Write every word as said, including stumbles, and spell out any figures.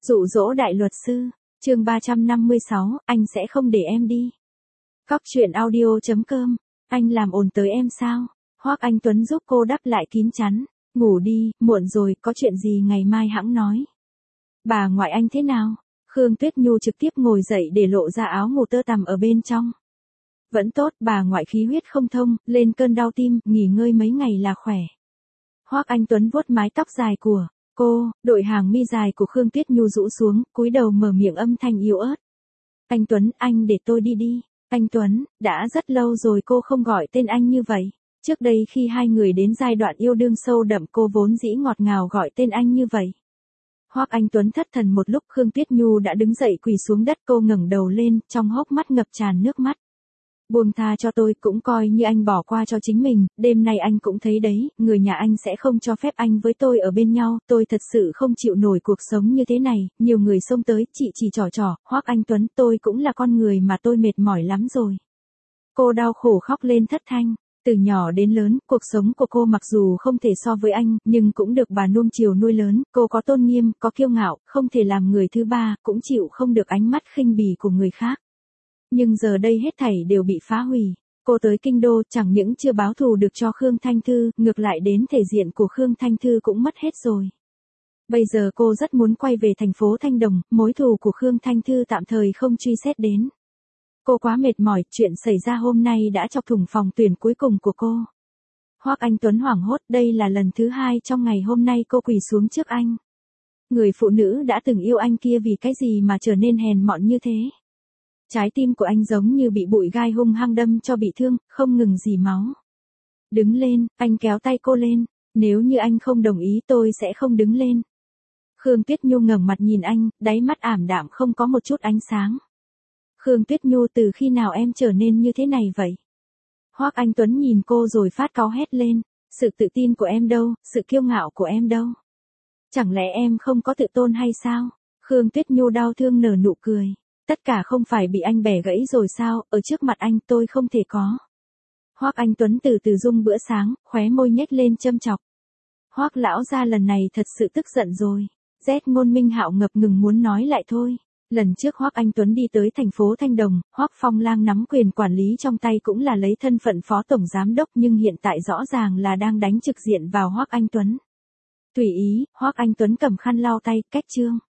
Dụ dỗ đại luật sư, chương ba trăm năm mươi sáu, anh sẽ không để em đi. Cóc truyện audio chấm com, anh làm ồn tới em sao? Hoắc Anh Tuấn giúp cô đắp lại kín chắn. Ngủ đi, muộn rồi, có chuyện gì ngày mai hẵng nói. Bà ngoại anh thế nào? Khương Tuyết Nhu trực tiếp ngồi dậy để lộ ra áo ngủ tơ tằm ở bên trong. Vẫn tốt, bà ngoại khí huyết không thông, lên cơn đau tim, nghỉ ngơi mấy ngày là khỏe. Hoắc Anh Tuấn vuốt mái tóc dài của cô, đội hàng mi dài của Khương Tuyết Nhu rũ xuống, cúi đầu mở miệng âm thanh yếu ớt. Anh Tuấn, anh để tôi đi đi. Anh Tuấn, đã rất lâu rồi cô không gọi tên anh như vậy. Trước đây khi hai người đến giai đoạn yêu đương sâu đậm cô vốn dĩ ngọt ngào gọi tên anh như vậy. Hoắc Anh Tuấn thất thần một lúc, Khương Tuyết Nhu đã đứng dậy quỳ xuống đất, cô ngẩng đầu lên, trong hốc mắt ngập tràn nước mắt. Buông tha cho tôi, cũng coi như anh bỏ qua cho chính mình, đêm nay anh cũng thấy đấy, người nhà anh sẽ không cho phép anh với tôi ở bên nhau, tôi thật sự không chịu nổi cuộc sống như thế này, nhiều người xông tới, chị chỉ trò trò, Hoắc Anh Tuấn, tôi cũng là con người mà tôi mệt mỏi lắm rồi. Cô đau khổ khóc lên thất thanh. Từ nhỏ đến lớn, cuộc sống của cô mặc dù không thể so với anh, nhưng cũng được bà nuông chiều nuôi lớn, cô có tôn nghiêm, có kiêu ngạo, không thể làm người thứ ba, cũng chịu không được ánh mắt khinh bỉ của người khác. Nhưng giờ đây hết thảy đều bị phá hủy. Cô tới kinh đô chẳng những chưa báo thù được cho Khương Thanh Thư, ngược lại đến thể diện của Khương Thanh Thư cũng mất hết rồi. Bây giờ cô rất muốn quay về thành phố Thanh Đồng, mối thù của Khương Thanh Thư tạm thời không truy xét đến. Cô quá mệt mỏi, chuyện xảy ra hôm nay đã chọc thủng phòng tuyển cuối cùng của cô. Hoắc Anh Tuấn hoảng hốt, đây là lần thứ hai trong ngày hôm nay cô quỳ xuống trước anh. Người phụ nữ đã từng yêu anh kia vì cái gì mà trở nên hèn mọn như thế? Trái tim của anh giống như bị bụi gai hung hăng đâm cho bị thương, không ngừng rỉ máu. Đứng lên, anh kéo tay cô lên, nếu như anh không đồng ý tôi sẽ không đứng lên. Khương Tuyết Nhu ngẩng mặt nhìn anh, đáy mắt ảm đạm không có một chút ánh sáng. Khương Tuyết Nhu, từ khi nào em trở nên như thế này vậy? Hoắc Anh Tuấn nhìn cô rồi phát cáu hét lên, sự tự tin của em đâu, sự kiêu ngạo của em đâu? Chẳng lẽ em không có tự tôn hay sao? Khương Tuyết Nhu đau thương nở nụ cười, tất cả không phải bị anh bẻ gãy rồi sao, ở trước mặt anh tôi không thể có. Hoắc Anh Tuấn từ từ rung bữa sáng, khóe môi nhếch lên châm chọc. Hoắc lão gia lần này thật sự tức giận rồi. Rét Ngôn Minh Hạo ngập ngừng muốn nói lại thôi. Lần trước Hoắc Anh Tuấn đi tới thành phố Thanh Đồng, Hoắc Phong Lang nắm quyền quản lý trong tay cũng là lấy thân phận phó tổng giám đốc, nhưng hiện tại rõ ràng là đang đánh trực diện vào Hoắc Anh Tuấn. Tùy ý, Hoắc Anh Tuấn cầm khăn lau tay, cách chương.